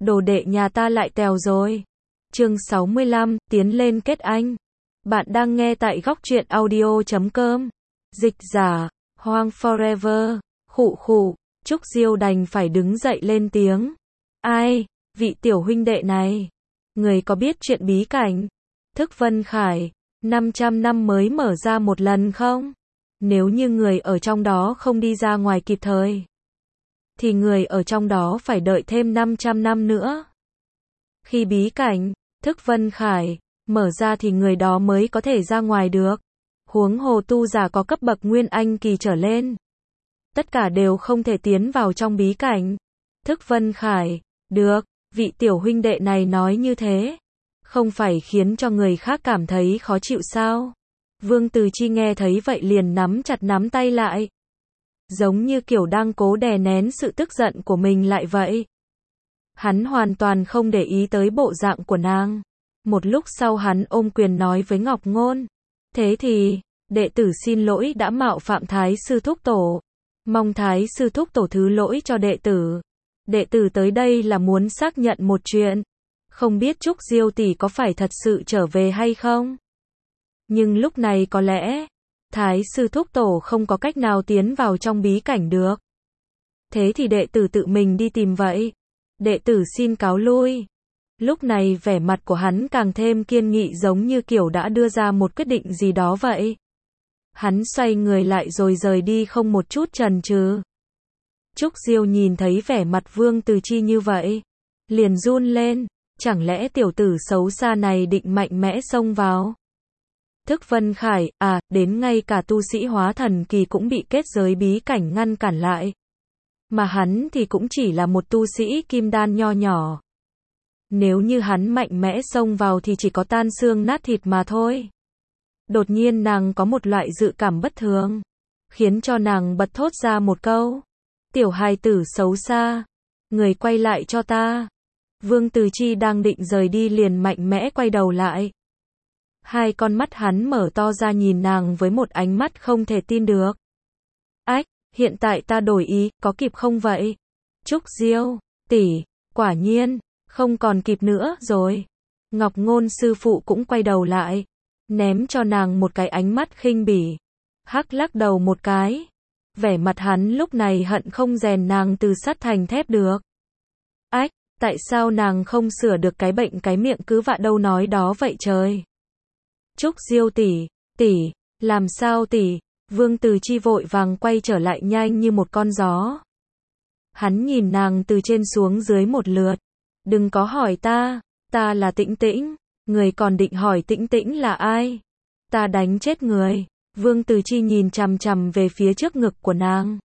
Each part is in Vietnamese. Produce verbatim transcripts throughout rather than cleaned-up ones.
đồ đệ nhà ta lại tèo rồi. Chương sáu mươi lăm, tiến lên kết anh. Bạn đang nghe tại góc truyện audio chấm com. Dịch giả, Hoang Forever, khụ khụ, Trúc Diêu đành phải đứng dậy lên tiếng. Ai, vị tiểu huynh đệ này, người có biết chuyện bí cảnh Thức Vân Khải, năm trăm năm mới mở ra một lần không? Nếu như người ở trong đó không đi ra ngoài kịp thời, thì người ở trong đó phải đợi thêm năm trăm năm nữa. Khi bí cảnh Thức Vân Khải mở ra thì người đó mới có thể ra ngoài được. Huống hồ tu giả có cấp bậc Nguyên Anh kỳ trở lên, tất cả đều không thể tiến vào trong bí cảnh Thức Vân Khải. Được, vị tiểu huynh đệ này nói như thế, không phải khiến cho người khác cảm thấy khó chịu sao? Vương Từ Chi nghe thấy vậy liền nắm chặt nắm tay lại, giống như kiểu đang cố đè nén sự tức giận của mình lại vậy. Hắn hoàn toàn không để ý tới bộ dạng của nàng. Một lúc sau hắn ôm quyền nói với Ngọc Ngôn. Thế thì, đệ tử xin lỗi đã mạo phạm Thái sư thúc tổ. Mong Thái sư thúc tổ thứ lỗi cho đệ tử. Đệ tử tới đây là muốn xác nhận một chuyện. Không biết Trúc Diêu tỷ có phải thật sự trở về hay không? Nhưng lúc này có lẽ, Thái sư thúc tổ không có cách nào tiến vào trong bí cảnh được. Thế thì đệ tử tự mình đi tìm vậy. Đệ tử xin cáo lui. Lúc này vẻ mặt của hắn càng thêm kiên nghị, giống như kiểu đã đưa ra một quyết định gì đó vậy. Hắn xoay người lại rồi rời đi không một chút chần chừ. Trúc Diêu nhìn thấy vẻ mặt Vương Từ Chi như vậy, liền run lên. Chẳng lẽ tiểu tử xấu xa này định mạnh mẽ xông vào? Thức Vân Khải, à, đến ngay cả tu sĩ hóa thần kỳ cũng bị kết giới bí cảnh ngăn cản lại. Mà hắn thì cũng chỉ là một tu sĩ kim đan nho nhỏ. Nếu như hắn mạnh mẽ xông vào thì chỉ có tan xương nát thịt mà thôi. Đột nhiên nàng có một loại dự cảm bất thường, khiến cho nàng bật thốt ra một câu. Tiểu hài tử xấu xa, người quay lại cho ta. Vương Từ Chi đang định rời đi liền mạnh mẽ quay đầu lại. Hai con mắt hắn mở to ra nhìn nàng với một ánh mắt không thể tin được. Ách, hiện tại ta đổi ý, có kịp không vậy? Trúc Diêu tỷ, quả nhiên, không còn kịp nữa rồi. Ngọc Ngôn sư phụ cũng quay đầu lại, ném cho nàng một cái ánh mắt khinh bỉ. Hắc lắc đầu một cái. Vẻ mặt hắn lúc này hận không rèn nàng từ sắt thành thép được. Ách, tại sao nàng không sửa được cái bệnh cái miệng cứ vạ đâu nói đó vậy trời? Trúc Diêu tỷ, tỷ, làm sao tỷ? Vương Từ Chi vội vàng quay trở lại nhanh như một con gió. Hắn nhìn nàng từ trên xuống dưới một lượt. Đừng có hỏi ta, ta là Tĩnh Tĩnh, người còn định hỏi Tĩnh Tĩnh là ai? Ta đánh chết người. Vương Từ Chi nhìn chằm chằm về phía trước ngực của nàng.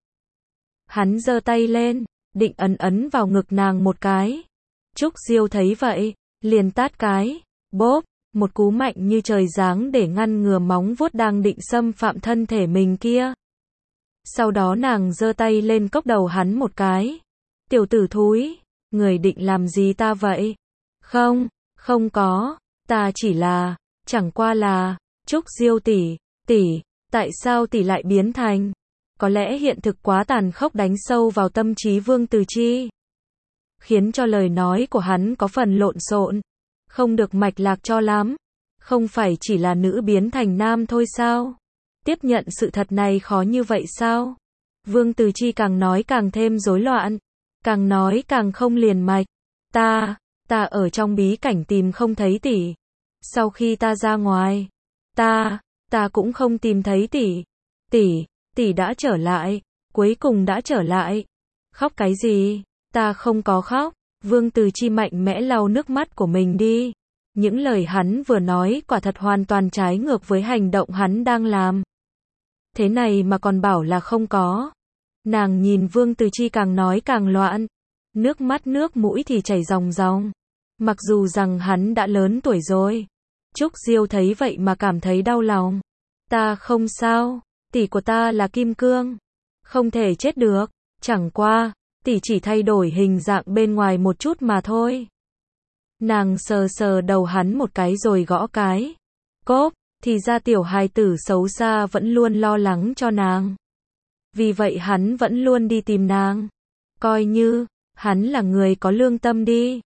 Hắn giơ tay lên, định ấn ấn vào ngực nàng một cái. Trúc Diêu thấy vậy, liền tát cái, bốp, một cú mạnh như trời giáng để ngăn ngừa móng vuốt đang định xâm phạm thân thể mình kia. Sau đó nàng giơ tay lên cốc đầu hắn một cái. Tiểu tử thúi, người định làm gì ta vậy? Không, không có, ta chỉ là, chẳng qua là, Trúc Diêu tỷ, tỷ, tại sao tỷ lại biến thành? Có lẽ hiện thực quá tàn khốc đánh sâu vào tâm trí Vương Từ Chi, khiến cho lời nói của hắn có phần lộn xộn, không được mạch lạc cho lắm. Không phải chỉ là nữ biến thành nam thôi sao? Tiếp nhận sự thật này khó như vậy sao? Vương Từ Chi càng nói càng thêm rối loạn, càng nói càng không liền mạch. Ta, ta ở trong bí cảnh tìm không thấy tỷ. Sau khi ta ra ngoài, ta, ta cũng không tìm thấy tỷ. Tỷ, tỷ đã trở lại, cuối cùng đã trở lại. Khóc cái gì? Ta không có khóc. Vương Từ Chi mạnh mẽ lau nước mắt của mình đi. Những lời hắn vừa nói quả thật hoàn toàn trái ngược với hành động hắn đang làm. Thế này mà còn bảo là không có. Nàng nhìn Vương Từ Chi càng nói càng loạn. Nước mắt nước mũi thì chảy ròng ròng. Mặc dù rằng hắn đã lớn tuổi rồi. Trúc Diêu thấy vậy mà cảm thấy đau lòng. Ta không sao. Tỷ của ta là kim cương, không thể chết được. Chẳng qua, tỷ chỉ thay đổi hình dạng bên ngoài một chút mà thôi. Nàng sờ sờ đầu hắn một cái rồi gõ cái. Cốp, thì ra tiểu hài tử xấu xa vẫn luôn lo lắng cho nàng. Vì vậy hắn vẫn luôn đi tìm nàng. Coi như, hắn là người có lương tâm đi.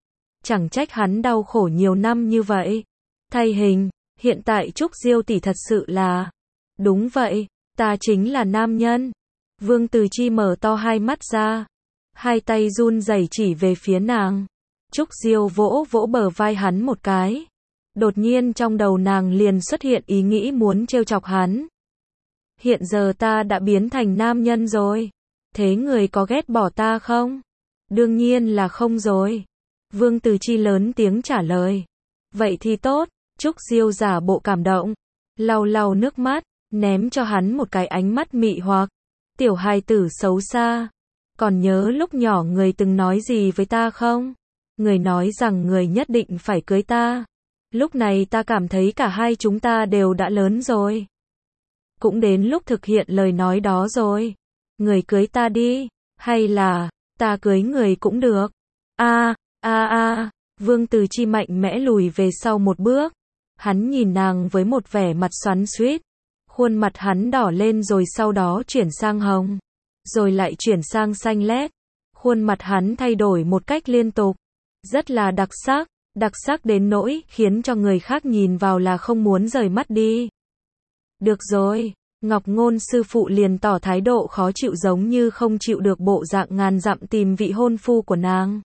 chẳng trách hắn đau khổ nhiều năm như vậy. Thay hình, hiện tại Trúc Diêu tỷ thật sự là... Đúng vậy, ta chính là nam nhân. Vương Từ Chi mở to hai mắt ra, hai tay run rẩy chỉ về phía nàng. Trúc Diêu vỗ vỗ bờ vai hắn một cái. Đột nhiên trong đầu nàng liền xuất hiện ý nghĩ muốn trêu chọc hắn. Hiện giờ ta đã biến thành nam nhân rồi. Thế người có ghét bỏ ta không? Đương nhiên là không rồi. Vương Từ Chi lớn tiếng trả lời. Vậy thì tốt. Trúc Diêu giả bộ cảm động, lau lau nước mắt, ném cho hắn một cái ánh mắt mị hoặc. Tiểu hài tử xấu xa. Còn nhớ lúc nhỏ người từng nói gì với ta không? Người nói rằng người nhất định phải cưới ta. Lúc này ta cảm thấy cả hai chúng ta đều đã lớn rồi. Cũng đến lúc thực hiện lời nói đó rồi. Người cưới ta đi, hay là ta cưới người cũng được. A, a a, Vương Từ Chi mạnh mẽ lùi về sau một bước. Hắn nhìn nàng với một vẻ mặt xoắn xuýt. Khuôn mặt hắn đỏ lên rồi sau đó chuyển sang hồng, rồi lại chuyển sang xanh lét. Khuôn mặt hắn thay đổi một cách liên tục, rất là đặc sắc, đặc sắc đến nỗi khiến cho người khác nhìn vào là không muốn rời mắt đi. Được rồi, Ngọc Ngôn sư phụ liền tỏ thái độ khó chịu giống như không chịu được bộ dạng ngàn dặm tìm vị hôn phu của nàng.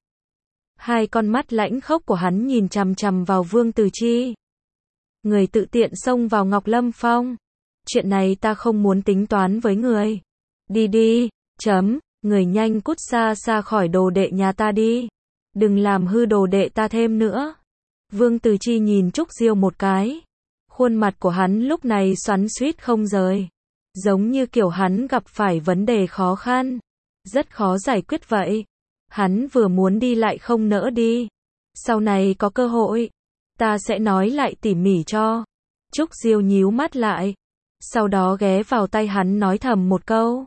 Hai con mắt lãnh khốc của hắn nhìn chằm chằm vào Vương Từ Chi. Người tự tiện xông vào Ngọc Lâm Phong. Chuyện này ta không muốn tính toán với người. Đi đi, chấm, người nhanh cút xa xa khỏi đồ đệ nhà ta đi. Đừng làm hư đồ đệ ta thêm nữa. Vương Từ Chi nhìn Trúc Diêu một cái. Khuôn mặt của hắn lúc này xoắn xuýt không rời. Giống như kiểu hắn gặp phải vấn đề khó khăn. Rất khó giải quyết vậy. Hắn vừa muốn đi lại không nỡ đi. Sau này có cơ hội, ta sẽ nói lại tỉ mỉ cho. Trúc Diêu nhíu mắt lại. Sau đó ghé vào tay hắn nói thầm một câu.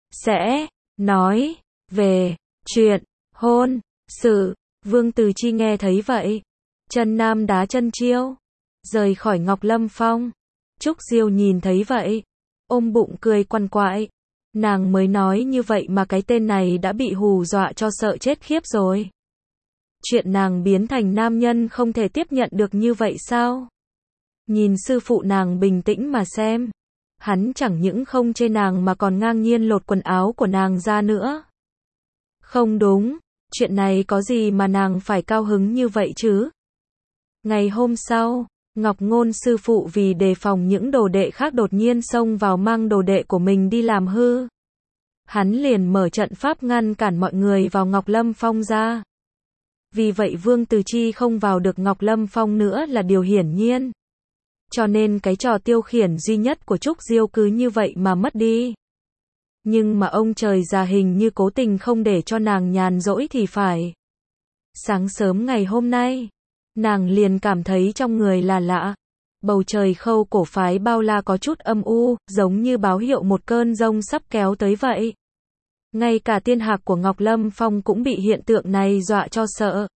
Sẽ nói về chuyện hôn sự. Vương Từ Chi nghe thấy vậy, chân nam đá chân chiêu, rời khỏi Ngọc Lâm Phong. Trúc Diêu nhìn thấy vậy, ôm bụng cười quằn quại. Nàng mới nói như vậy mà cái tên này đã bị hù dọa cho sợ chết khiếp rồi. Chuyện nàng biến thành nam nhân không thể tiếp nhận được như vậy sao? Nhìn sư phụ nàng bình tĩnh mà xem. Hắn chẳng những không chê nàng mà còn ngang nhiên lột quần áo của nàng ra nữa. Không đúng, chuyện này có gì mà nàng phải cao hứng như vậy chứ? Ngày hôm sau, Ngọc Ngôn sư phụ vì đề phòng những đồ đệ khác đột nhiên xông vào mang đồ đệ của mình đi làm hư. Hắn liền mở trận pháp ngăn cản mọi người vào Ngọc Lâm Phong ra. Vì vậy Vương Từ Chi không vào được Ngọc Lâm Phong nữa là điều hiển nhiên. Cho nên cái trò tiêu khiển duy nhất của Trúc Diêu cứ như vậy mà mất đi. Nhưng mà ông trời già hình như cố tình không để cho nàng nhàn rỗi thì phải. Sáng sớm ngày hôm nay, nàng liền cảm thấy trong người là lạ. Bầu trời Khâu cổ phái bao la có chút âm u, giống như báo hiệu một cơn giông sắp kéo tới vậy. Ngay cả tiên hạc của Ngọc Lâm Phong cũng bị hiện tượng này dọa cho sợ.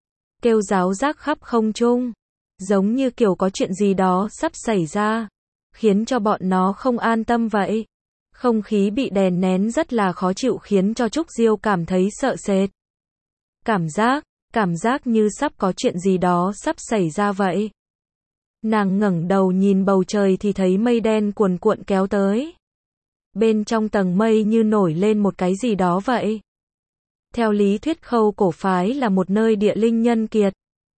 Kêu ráo rác khắp không trung, giống như kiểu có chuyện gì đó sắp xảy ra, khiến cho bọn nó không an tâm vậy. Không khí bị đè nén rất là khó chịu khiến cho Trúc Diêu cảm thấy sợ sệt. Cảm giác, cảm giác như sắp có chuyện gì đó sắp xảy ra vậy. Nàng ngẩng đầu nhìn bầu trời thì thấy mây đen cuồn cuộn kéo tới. Bên trong tầng mây như nổi lên một cái gì đó vậy. Theo lý thuyết Khâu cổ phái là một nơi địa linh nhân kiệt.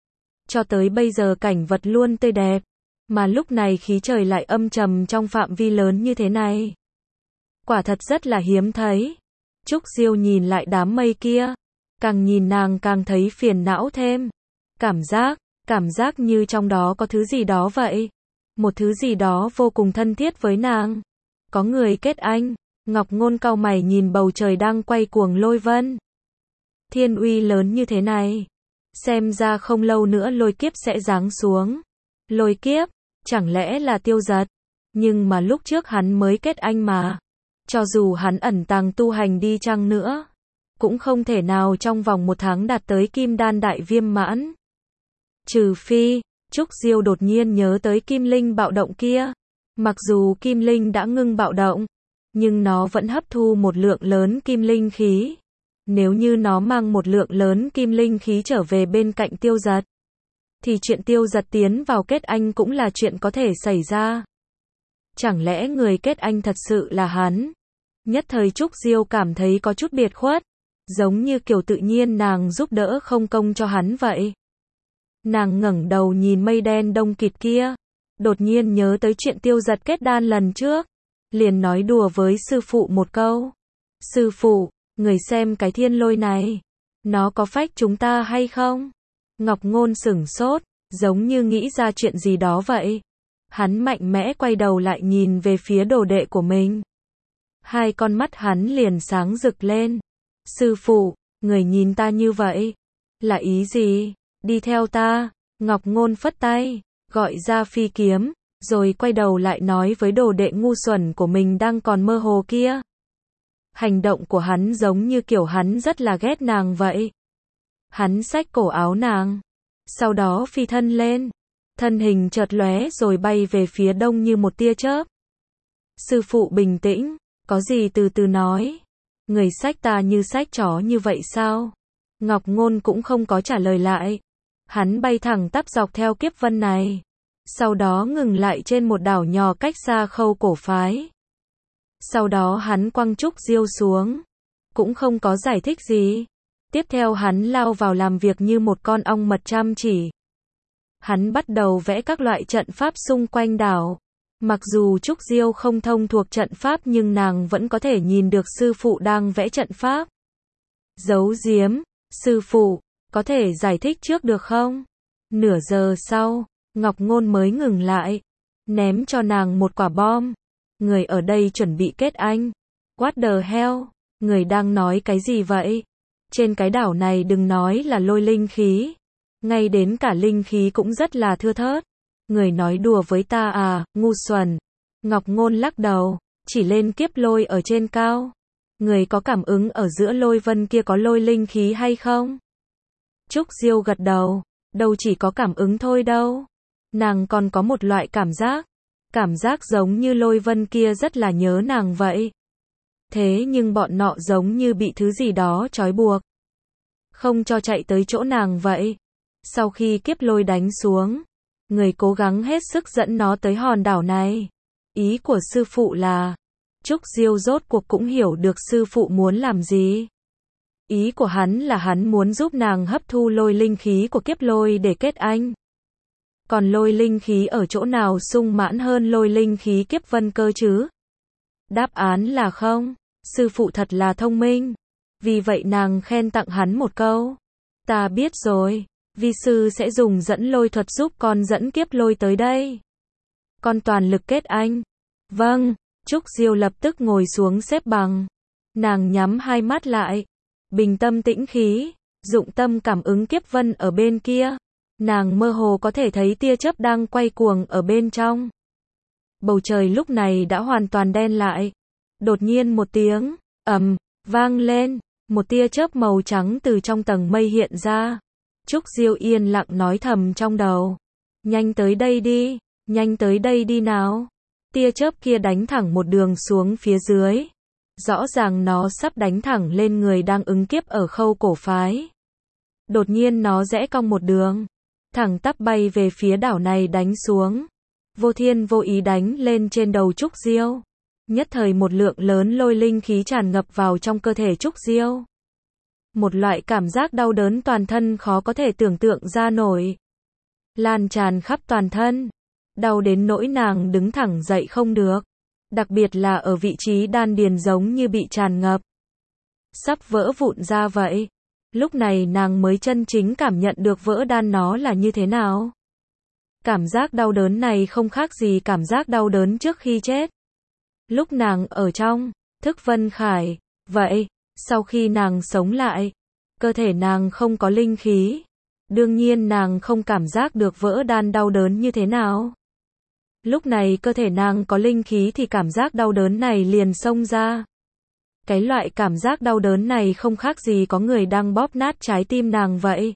Cho tới bây giờ cảnh vật luôn tươi đẹp, mà lúc này khí trời lại âm trầm trong phạm vi lớn như thế này. Quả thật rất là hiếm thấy. Trúc Diêu nhìn lại đám mây kia, càng nhìn nàng càng thấy phiền não thêm. Cảm giác, cảm giác như trong đó có thứ gì đó vậy. Một thứ gì đó vô cùng thân thiết với nàng. Có người kết anh. Ngọc Ngôn cau mày nhìn bầu trời đang quay cuồng lôi vân. Thiên uy lớn như thế này. Xem ra không lâu nữa lôi kiếp sẽ giáng xuống. Lôi kiếp, chẳng lẽ là Tiêu Giật? Nhưng mà lúc trước hắn mới kết anh mà. Cho dù hắn ẩn tàng tu hành đi chăng nữa, cũng không thể nào trong vòng một tháng đạt tới kim đan đại viêm mãn. Trừ phi, Trúc Diêu đột nhiên nhớ tới kim linh bạo động kia. Mặc dù kim linh đã ngưng bạo động, nhưng nó vẫn hấp thu một lượng lớn kim linh khí. Nếu như nó mang một lượng lớn kim linh khí trở về bên cạnh Tiêu Giật, thì chuyện Tiêu Giật tiến vào kết anh cũng là chuyện có thể xảy ra. Chẳng lẽ người kết anh thật sự là hắn? Nhất thời Trúc Diêu cảm thấy có chút biệt khuất, giống như kiểu tự nhiên nàng giúp đỡ không công cho hắn vậy. Nàng ngẩng đầu nhìn mây đen đông kịt kia, đột nhiên nhớ tới chuyện Tiêu Giật kết đan lần trước, liền nói đùa với sư phụ một câu. Sư phụ, người xem cái thiên lôi này, nó có phách chúng ta hay không? Ngọc Ngôn sửng sốt, giống như nghĩ ra chuyện gì đó vậy. Hắn mạnh mẽ quay đầu lại nhìn về phía đồ đệ của mình. Hai con mắt hắn liền sáng rực lên. Sư phụ, người nhìn ta như vậy, là ý gì? Đi theo ta. Ngọc Ngôn phất tay, gọi ra phi kiếm, rồi quay đầu lại nói với đồ đệ ngu xuẩn của mình đang còn mơ hồ kia. Hành động của hắn giống như kiểu hắn rất là ghét nàng vậy. Hắn xách cổ áo nàng, sau đó phi thân lên, thân hình chợt lóe rồi bay về phía đông như một tia chớp. Sư phụ bình tĩnh, có gì từ từ nói. Người xách ta như xách chó như vậy sao? Ngọc Ngôn cũng không có trả lời lại. Hắn bay thẳng tắp dọc theo kiếp vân này, sau đó ngừng lại trên một đảo nhỏ cách xa Khâu Cổ phái. Sau đó hắn quăng Trúc Diêu xuống, cũng không có giải thích gì. Tiếp theo hắn lao vào làm việc như một con ong mật chăm chỉ. Hắn bắt đầu vẽ các loại trận pháp xung quanh đảo. Mặc dù Trúc Diêu không thông thuộc trận pháp nhưng nàng vẫn có thể nhìn được sư phụ đang vẽ trận pháp. Giấu giếm, sư phụ, có thể giải thích trước được không? Nửa giờ sau, Ngọc Ngôn mới ngừng lại, ném cho nàng một quả bom. Người ở đây chuẩn bị kết anh. What the hell? Người đang nói cái gì vậy? Trên cái đảo này đừng nói là lôi linh khí, ngay đến cả linh khí cũng rất là thưa thớt. Người nói đùa với ta à, ngu xuẩn. Ngọc Ngôn lắc đầu, chỉ lên kiếp lôi ở trên cao. Người có cảm ứng ở giữa lôi vân kia có lôi linh khí hay không? Trúc Diêu gật đầu, đâu chỉ có cảm ứng thôi đâu. Nàng còn có một loại cảm giác. Cảm giác giống như lôi vân kia rất là nhớ nàng vậy. Thế nhưng bọn nọ giống như bị thứ gì đó trói buộc, không cho chạy tới chỗ nàng vậy. Sau khi kiếp lôi đánh xuống, người cố gắng hết sức dẫn nó tới hòn đảo này. Ý của sư phụ là, Trúc Diêu rốt cuộc cũng hiểu được sư phụ muốn làm gì. Ý của hắn là hắn muốn giúp nàng hấp thu lôi linh khí của kiếp lôi để kết anh. Còn lôi linh khí ở chỗ nào sung mãn hơn lôi linh khí kiếp vân cơ chứ? Đáp án là không. Sư phụ thật là thông minh. Vì vậy nàng khen tặng hắn một câu. Ta biết rồi, vi sư sẽ dùng dẫn lôi thuật giúp con dẫn kiếp lôi tới đây. Con toàn lực kết anh. Vâng, Trúc Diêu lập tức ngồi xuống xếp bằng. Nàng nhắm hai mắt lại, bình tâm tĩnh khí, dụng tâm cảm ứng kiếp vân ở bên kia. Nàng mơ hồ có thể thấy tia chớp đang quay cuồng ở bên trong. Bầu trời lúc này đã hoàn toàn đen lại. Đột nhiên một tiếng ầm vang lên, một tia chớp màu trắng từ trong tầng mây hiện ra. Trúc Diêu yên lặng nói thầm trong đầu. Nhanh tới đây đi, nhanh tới đây đi nào. Tia chớp kia đánh thẳng một đường xuống phía dưới. Rõ ràng nó sắp đánh thẳng lên người đang ứng kiếp ở Khâu Cổ phái. Đột nhiên nó rẽ cong một đường, thẳng tắp bay về phía đảo này đánh xuống. Vô thiên vô ý đánh lên trên đầu Trúc Diêu. Nhất thời một lượng lớn lôi linh khí tràn ngập vào trong cơ thể Trúc Diêu. Một loại cảm giác đau đớn toàn thân khó có thể tưởng tượng ra nổi, lan tràn khắp toàn thân. Đau đến nỗi nàng đứng thẳng dậy không được. Đặc biệt là ở vị trí đan điền giống như bị tràn ngập, sắp vỡ vụn ra vậy. Lúc này nàng mới chân chính cảm nhận được vỡ đan nó là như thế nào. Cảm giác đau đớn này không khác gì cảm giác đau đớn trước khi chết. Lúc nàng ở trong thức vân khải, vậy, sau khi nàng sống lại, cơ thể nàng không có linh khí. Đương nhiên nàng không cảm giác được vỡ đan đau đớn như thế nào. Lúc này cơ thể nàng có linh khí thì cảm giác đau đớn này liền xông ra. Cái loại cảm giác đau đớn này không khác gì có người đang bóp nát trái tim nàng vậy.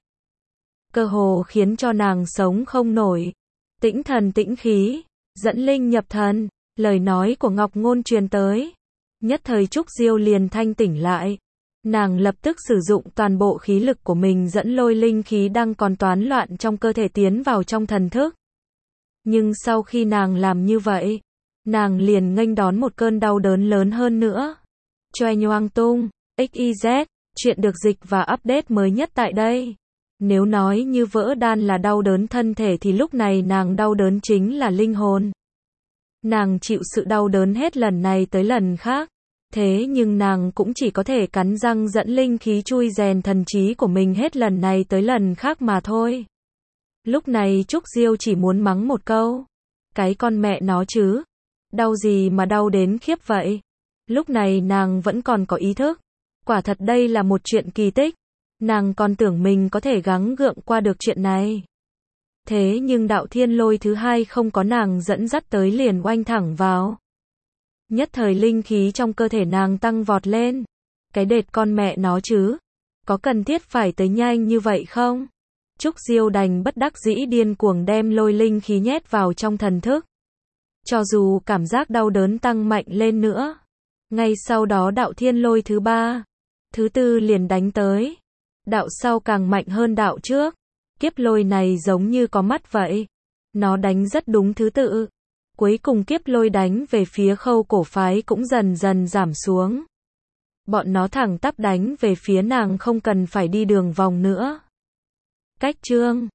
Cơ hồ khiến cho nàng sống không nổi. Tĩnh thần tĩnh khí, dẫn linh nhập thần, lời nói của Ngọc Ngôn truyền tới. Nhất thời Trúc Diêu liền thanh tỉnh lại. Nàng lập tức sử dụng toàn bộ khí lực của mình dẫn lôi linh khí đang còn toán loạn trong cơ thể tiến vào trong thần thức. Nhưng sau khi nàng làm như vậy, nàng liền nghênh đón một cơn đau đớn lớn hơn nữa. Choe nhoang tung, ích i dét, chuyện được dịch và update mới nhất tại đây. Nếu nói như vỡ đan là đau đớn thân thể thì lúc này nàng đau đớn chính là linh hồn. Nàng chịu sự đau đớn hết lần này tới lần khác. Thế nhưng nàng cũng chỉ có thể cắn răng dẫn linh khí chui rèn thần trí của mình hết lần này tới lần khác mà thôi. Lúc này Trúc Diêu chỉ muốn mắng một câu. Cái con mẹ nó chứ. Đau gì mà đau đến khiếp vậy. Lúc này nàng vẫn còn có ý thức. Quả thật đây là một chuyện kỳ tích. Nàng còn tưởng mình có thể gắng gượng qua được chuyện này. Thế nhưng đạo thiên lôi thứ hai không có nàng dẫn dắt tới liền oanh thẳng vào. Nhất thời linh khí trong cơ thể nàng tăng vọt lên. Cái đệt con mẹ nó chứ. Có cần thiết phải tới nhanh như vậy không? Trúc Diêu đành bất đắc dĩ điên cuồng đem lôi linh khí nhét vào trong thần thức. Cho dù cảm giác đau đớn tăng mạnh lên nữa. Ngay sau đó đạo thiên lôi thứ ba, thứ tư liền đánh tới. Đạo sau càng mạnh hơn đạo trước. Kiếp lôi này giống như có mắt vậy. Nó đánh rất đúng thứ tự. Cuối cùng kiếp lôi đánh về phía Khâu cổ phái cũng dần dần giảm xuống. Bọn nó thẳng tắp đánh về phía nàng không cần phải đi đường vòng nữa. Cách chương